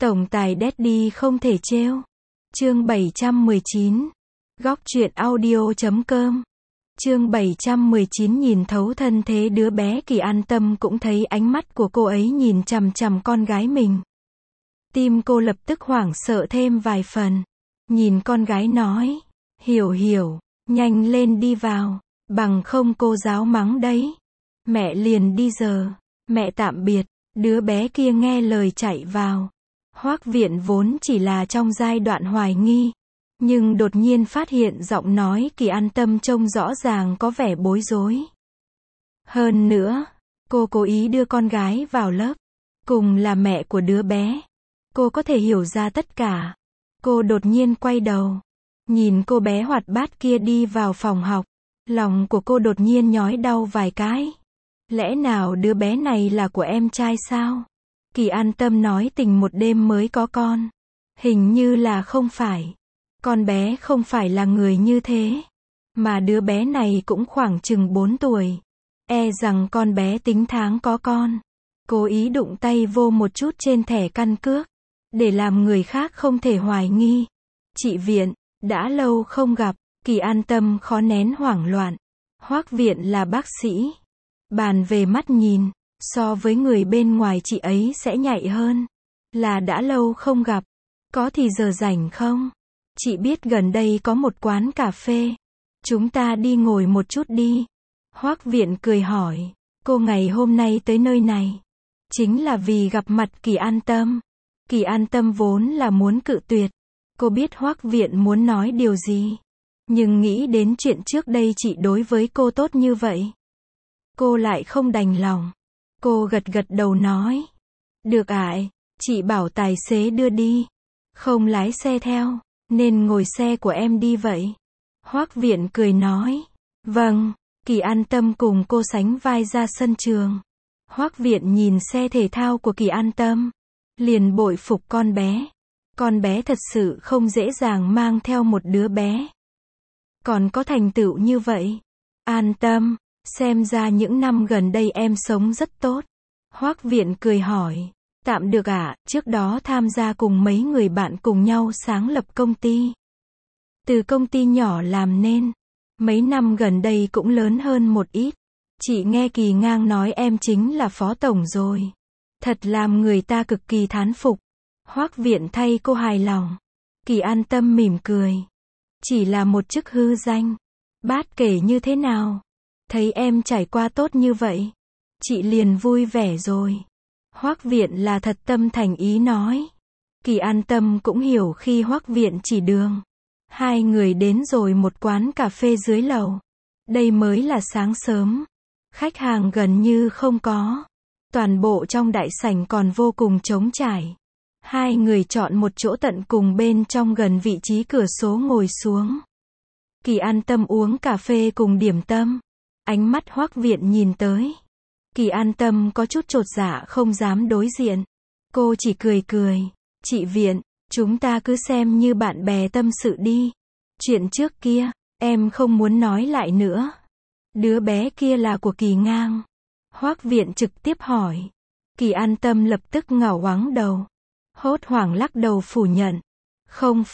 Tổng tài Daddy không thể trêu. Chương 719. Góc truyện audio.com. Chương 719 nhìn thấu thân thế đứa bé Kỳ An Tâm cũng thấy ánh mắt của cô ấy nhìn chằm chằm con gái mình. Tim cô lập tức hoảng sợ thêm vài phần. Nhìn con gái nói, hiểu, nhanh lên đi vào, bằng không cô giáo mắng đấy. Mẹ liền đi giờ, mẹ tạm biệt. Đứa bé kia nghe lời chạy vào. Hoắc Viện vốn chỉ là trong giai đoạn hoài nghi, nhưng đột nhiên phát hiện giọng nói Kỳ An Tâm trông rõ ràng có vẻ bối rối. Hơn nữa, cô cố ý đưa con gái vào lớp, cùng là mẹ của đứa bé. Cô có thể hiểu ra tất cả. Cô đột nhiên quay đầu, nhìn cô bé hoạt bát kia đi vào phòng học. Lòng của cô đột nhiên nhói đau vài cái. Lẽ nào đứa bé này là của em trai sao? Kỳ An Tâm nói tình một đêm mới có con. Hình như là không phải. Con bé không phải là người như thế. Mà đứa bé này cũng khoảng chừng 4 tuổi. E rằng con bé tính tháng có con. Cố ý đụng tay vô một chút trên thẻ căn cước. Để làm người khác không thể hoài nghi. Chị Viện, đã lâu không gặp. Kỳ An Tâm khó nén hoảng loạn. Hoắc Viện là bác sĩ. Bàn về mắt nhìn, so với người bên ngoài chị ấy sẽ nhạy hơn. Là đã lâu không gặp. Có thì giờ rảnh không? Chị biết gần đây có một quán cà phê. Chúng ta đi ngồi một chút đi. Hoắc Viện cười hỏi. Cô ngày hôm nay tới nơi này. Chính là vì gặp mặt Kỳ An Tâm. Kỳ An Tâm vốn là muốn cự tuyệt. Cô biết Hoắc Viện muốn nói điều gì. Nhưng nghĩ đến chuyện trước đây chị đối với cô tốt như vậy. Cô lại không đành lòng. Cô gật đầu nói. Được ạ, chị bảo tài xế đưa đi. Không lái xe theo, nên ngồi xe của em đi vậy. Hoắc Viện cười nói. Vâng, Kỳ An Tâm cùng cô sánh vai ra sân trường. Hoắc Viện nhìn xe thể thao của Kỳ An Tâm. Liền bội phục con bé. Con bé thật sự không dễ dàng mang theo một đứa bé. Còn có thành tựu như vậy. An Tâm. Xem ra những năm gần đây em sống rất tốt. Hoắc Viện cười hỏi. Tạm được ạ, trước đó tham gia cùng mấy người bạn cùng nhau sáng lập công ty. Từ công ty nhỏ làm nên. Mấy năm gần đây cũng lớn hơn một ít. Chị nghe Kỳ Ngang nói em chính là phó tổng rồi. Thật làm người ta cực kỳ thán phục. Hoắc Viện thay cô hài lòng. Kỳ An Tâm mỉm cười. Chỉ là một chức hư danh. Bát kể như thế nào? Thấy em trải qua tốt như vậy, chị liền vui vẻ rồi. Hoắc Viện là thật tâm thành ý nói. Kỳ An Tâm cũng hiểu khi Hoắc Viện chỉ đường. Hai người đến rồi một quán cà phê dưới lầu. Đây mới là sáng sớm. Khách hàng gần như không có. Toàn bộ trong đại sảnh còn vô cùng trống trải. Hai người chọn một chỗ tận cùng bên trong gần vị trí cửa sổ ngồi xuống. Kỳ An Tâm uống cà phê cùng điểm tâm. Ánh mắt Hoắc Viện nhìn tới. Kỳ An Tâm có chút chột dạ không dám đối diện. Cô chỉ cười. Chị Viện, chúng ta cứ xem như bạn bè tâm sự đi. Chuyện trước kia, em không muốn nói lại nữa. Đứa bé kia là của Kỳ Ngang. Hoắc Viện trực tiếp hỏi. Kỳ An Tâm lập tức ngẩng ngoáng đầu. Hốt hoảng lắc đầu phủ nhận. Không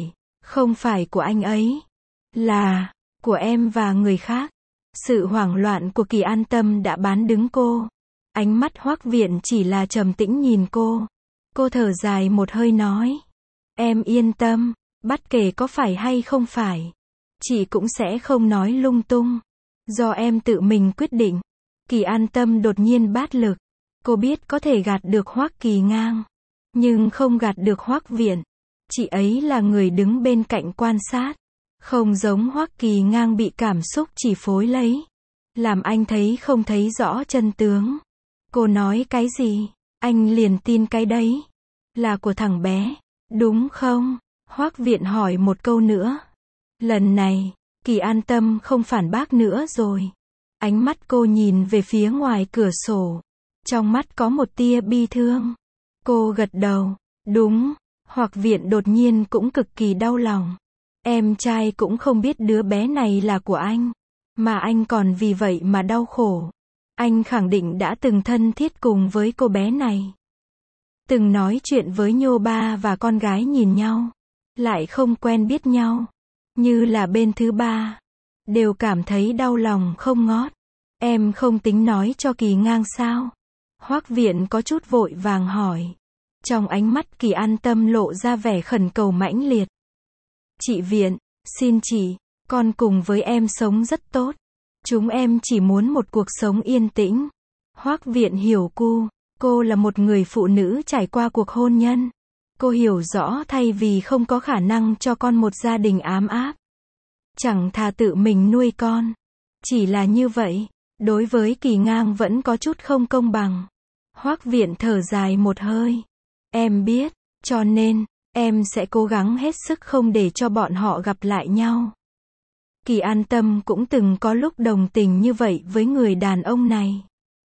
phải của anh ấy. Là của em và người khác. Sự hoảng loạn của Kỳ An Tâm đã bán đứng cô. Ánh mắt Hoắc Viện chỉ là trầm tĩnh nhìn cô. Cô thở dài một hơi nói. Em yên tâm, bất kể có phải hay không phải. Chị cũng sẽ không nói lung tung. Do em tự mình quyết định. Kỳ An Tâm đột nhiên bát lực. Cô biết có thể gạt được Hoắc Kỳ Ngang. Nhưng không gạt được Hoắc Viện. Chị ấy là người đứng bên cạnh quan sát. Không giống Hoắc Kỳ Ngang bị cảm xúc chỉ phối lấy. Làm anh thấy không thấy rõ chân tướng. Cô nói cái gì, anh liền tin cái đấy. Là của thằng bé, đúng không? Hoắc Viện hỏi một câu nữa. Lần này, Kỳ An Tâm không phản bác nữa rồi. Ánh mắt cô nhìn về phía ngoài cửa sổ. Trong mắt có một tia bi thương. Cô gật đầu. Đúng. Hoắc Viện đột nhiên cũng cực kỳ đau lòng. Em trai cũng không biết đứa bé này là của anh. Mà anh còn vì vậy mà đau khổ. Anh khẳng định đã từng thân thiết cùng với cô bé này. từng nói chuyện với Nhô ba và con gái nhìn nhau, lại không quen biết nhau, như là bên thứ ba, đều cảm thấy đau lòng không ngót. Em không tính nói cho Kỳ Ngang sao? Hoắc Viện có chút vội vàng hỏi. Trong ánh mắt Kỳ An Tâm lộ ra vẻ khẩn cầu mãnh liệt. Chị Viện, xin chị, con cùng với em sống rất tốt. Chúng em chỉ muốn một cuộc sống yên tĩnh. Hoắc Viện hiểu cô là một người phụ nữ trải qua cuộc hôn nhân. Cô hiểu rõ thay vì không có khả năng cho con một gia đình ấm áp, chẳng thà tự mình nuôi con. Chỉ là như vậy, đối với Kỳ Ngang vẫn có chút không công bằng. Hoắc Viện thở dài một hơi. Em biết, cho nên, em sẽ cố gắng hết sức không để cho bọn họ gặp lại nhau. Kỳ An Tâm cũng từng có lúc đồng tình như vậy với người đàn ông này.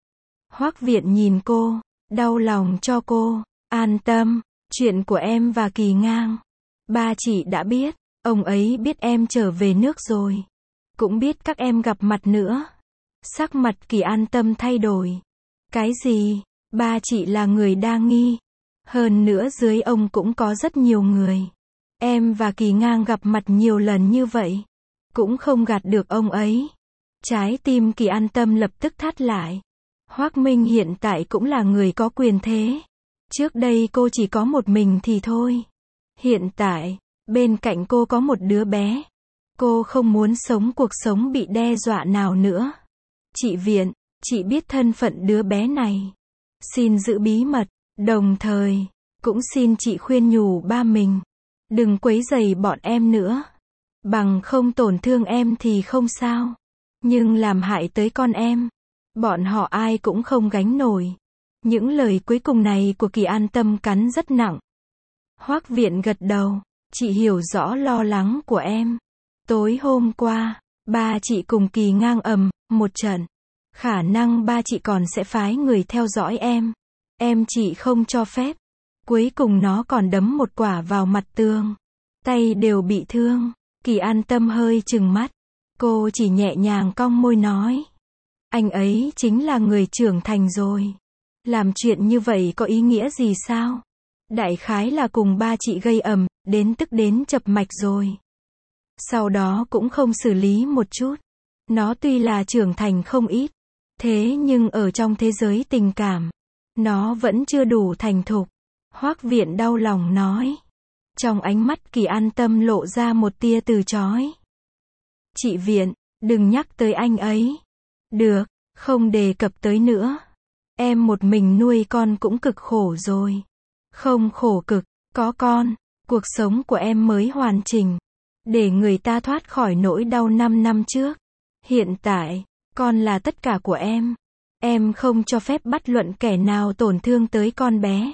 Hoắc Viện nhìn cô, đau lòng cho cô. An Tâm, chuyện của em và Kỳ Ngang, ba chị đã biết, ông ấy biết em trở về nước rồi, cũng biết các em gặp mặt nữa. Sắc mặt Kỳ An Tâm thay đổi. Cái gì? Ba chị là người đa nghi. Hơn nữa dưới ông cũng có rất nhiều người. Em và Kỳ Ngang gặp mặt nhiều lần như vậy, cũng không gạt được ông ấy. Trái tim Kỳ An Tâm lập tức thắt lại. Hoắc Minh hiện tại cũng là người có quyền thế. Trước đây cô chỉ có một mình thì thôi. Hiện tại, bên cạnh cô có một đứa bé. Cô không muốn sống cuộc sống bị đe dọa nào nữa. Chị Viện, chị biết thân phận đứa bé này. Xin giữ bí mật, đồng thời, cũng xin chị khuyên nhủ ba mình. Đừng quấy rầy bọn em nữa. Bằng không tổn thương em thì không sao. Nhưng làm hại tới con em, bọn họ ai cũng không gánh nổi. Những lời cuối cùng này của Kỳ An Tâm cắn rất nặng. Hoắc Viện gật đầu. Chị hiểu rõ lo lắng của em. Tối hôm qua, ba chị cùng Kỳ Ngang một trận. Khả năng ba chị còn sẽ phái người theo dõi em. Em chị không cho phép. Cuối cùng nó còn đấm một quả vào mặt tường. Tay đều bị thương. Kỳ An Tâm hơi trừng mắt. Cô chỉ nhẹ nhàng cong môi nói. Anh ấy chính là người trưởng thành rồi. Làm chuyện như vậy có ý nghĩa gì sao? Đại khái là cùng ba chị gây đến tức đến chập mạch rồi. Sau đó cũng không xử lý một chút. Nó tuy là trưởng thành không ít, thế nhưng ở trong thế giới tình cảm, nó vẫn chưa đủ thành thục. Hoắc Viện đau lòng nói. Trong ánh mắt Kỳ An Tâm lộ ra một tia từ chối. Chị Viện, đừng nhắc tới anh ấy. Được, không đề cập tới nữa. Em một mình nuôi con cũng cực khổ rồi. Không khổ cực, có con, cuộc sống của em mới hoàn chỉnh. Để người ta thoát khỏi nỗi đau 5 năm trước. Hiện tại, con là tất cả của em. Em không cho phép bất luận kẻ nào tổn thương tới con bé.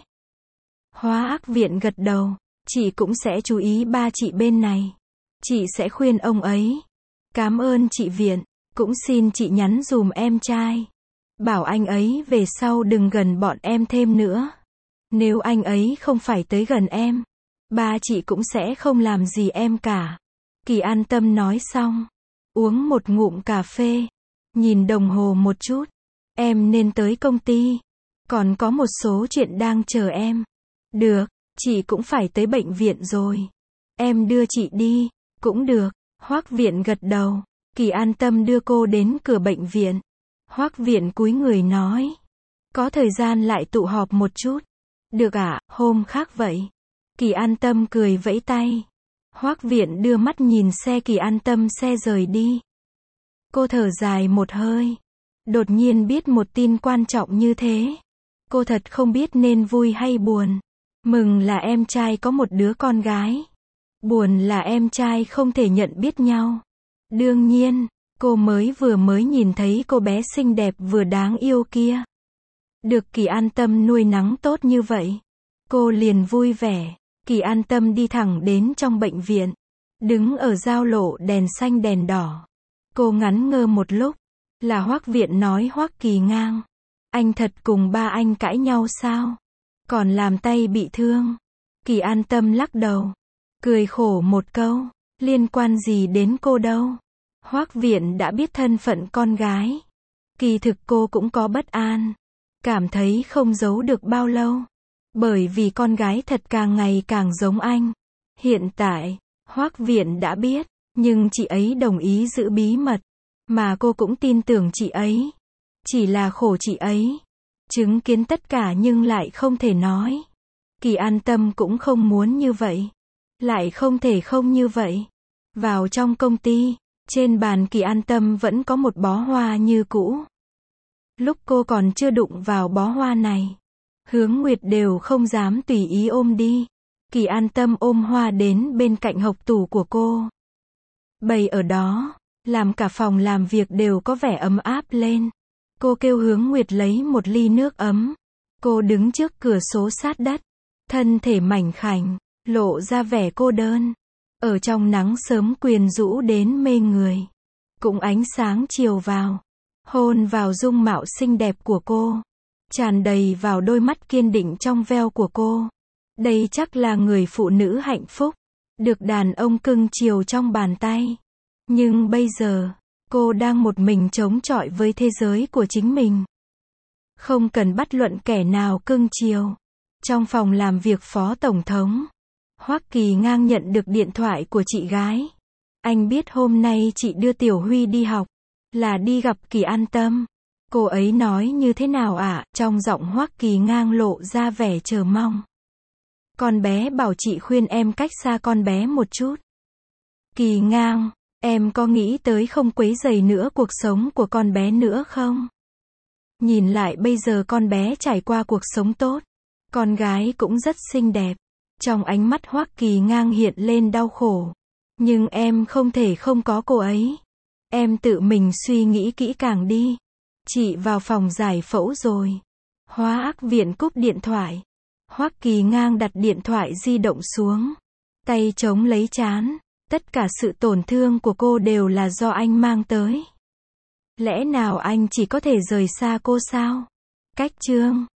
Hoắc Viện gật đầu. Chị cũng sẽ chú ý ba chị bên này. Chị sẽ khuyên ông ấy. Cảm ơn chị Viện. Cũng xin chị nhắn dùm em trai. Bảo anh ấy về sau đừng gần bọn em thêm nữa. Nếu anh ấy không phải tới gần em, ba chị cũng sẽ không làm gì em cả. Kỳ An Tâm nói xong, uống một ngụm cà phê, nhìn đồng hồ một chút. Em nên tới công ty. Còn có một số chuyện đang chờ em. Được, chị cũng phải tới bệnh viện rồi. Em đưa chị đi. Cũng được. Hoắc Viện gật đầu. Kỳ An Tâm đưa cô đến cửa bệnh viện. Hoắc Viện cúi người nói. Có thời gian lại tụ họp một chút. Được ạ, hôm khác vậy. Kỳ An Tâm cười vẫy tay. Hoắc Viện đưa mắt nhìn xe Kỳ An Tâm xe rời đi. Cô thở dài một hơi. Đột nhiên biết một tin quan trọng như thế. Cô thật không biết nên vui hay buồn. Mừng là em trai có một đứa con gái. Buồn là em trai không thể nhận biết nhau. Đương nhiên, cô vừa mới nhìn thấy cô bé xinh đẹp vừa đáng yêu kia. Được Kỳ An Tâm nuôi nắng tốt như vậy. Cô liền vui vẻ. Kỳ An Tâm đi thẳng đến trong bệnh viện. Đứng ở giao lộ đèn xanh đèn đỏ. Cô ngắn ngơ một lúc. Là Hoắc Viện nói Hoắc Kỳ Ngang. Anh thật cùng ba anh cãi nhau sao? Còn làm tay bị thương. Kỳ An Tâm lắc đầu. Cười khổ một câu. Liên quan gì đến cô đâu. Hoắc Viện đã biết thân phận con gái. Kỳ thực cô cũng có bất an. Cảm thấy không giấu được bao lâu. Bởi vì con gái thật càng ngày càng giống anh. Hiện tại, Hoắc Viện đã biết, nhưng chị ấy đồng ý giữ bí mật. Mà cô cũng tin tưởng chị ấy. Chỉ là khổ chị ấy. Chứng kiến tất cả nhưng lại không thể nói. Kỳ An Tâm cũng không muốn như vậy. Lại không thể không như vậy. Vào trong công ty, trên bàn Kỳ An Tâm vẫn có một bó hoa như cũ. Lúc cô còn chưa đụng vào bó hoa này, Hướng Nguyệt đều không dám tùy ý ôm đi. Kỳ An Tâm ôm hoa đến bên cạnh hộc tủ của cô. Bày ở đó, làm cả phòng làm việc đều có vẻ ấm áp lên. Cô kêu Hướng Nguyệt lấy một ly nước ấm. Cô đứng trước cửa sổ sát đất, thân thể mảnh khảnh, lộ ra vẻ cô đơn. Ở trong nắng sớm quyến rũ đến mê người. Cũng ánh sáng chiều vào, hôn vào dung mạo xinh đẹp của cô, tràn đầy vào đôi mắt kiên định trong veo của cô. Đây chắc là người phụ nữ hạnh phúc, được đàn ông cưng chiều trong bàn tay. Nhưng bây giờ, cô đang một mình chống chọi với thế giới của chính mình. Không cần bất luận kẻ nào cưng chiều. Trong phòng làm việc Phó Tổng thống, Hoắc Kỳ Ngang nhận được điện thoại của chị gái. Anh biết hôm nay chị đưa Tiểu Huy đi học, là đi gặp Kỳ An Tâm. Cô ấy nói như thế nào ạ? Trong giọng Hoắc Kỳ Ngang lộ ra vẻ chờ mong. Con bé bảo chị khuyên em cách xa con bé một chút. Kỳ Ngang, em có nghĩ tới không quấy rầy nữa cuộc sống của con bé nữa không? Nhìn lại bây giờ con bé trải qua cuộc sống tốt. Con gái cũng rất xinh đẹp. Trong ánh mắt Hoắc Kỳ Ngang hiện lên đau khổ. Nhưng em không thể không có cô ấy. Em tự mình suy nghĩ kỹ càng đi. Chị vào phòng giải phẫu rồi. Hoắc Viện cúp điện thoại. Hoắc Kỳ Ngang đặt điện thoại di động xuống. Tay chống lấy trán. Tất cả sự tổn thương của cô đều là do anh mang tới. Lẽ nào anh chỉ có thể rời xa cô sao? Cách chương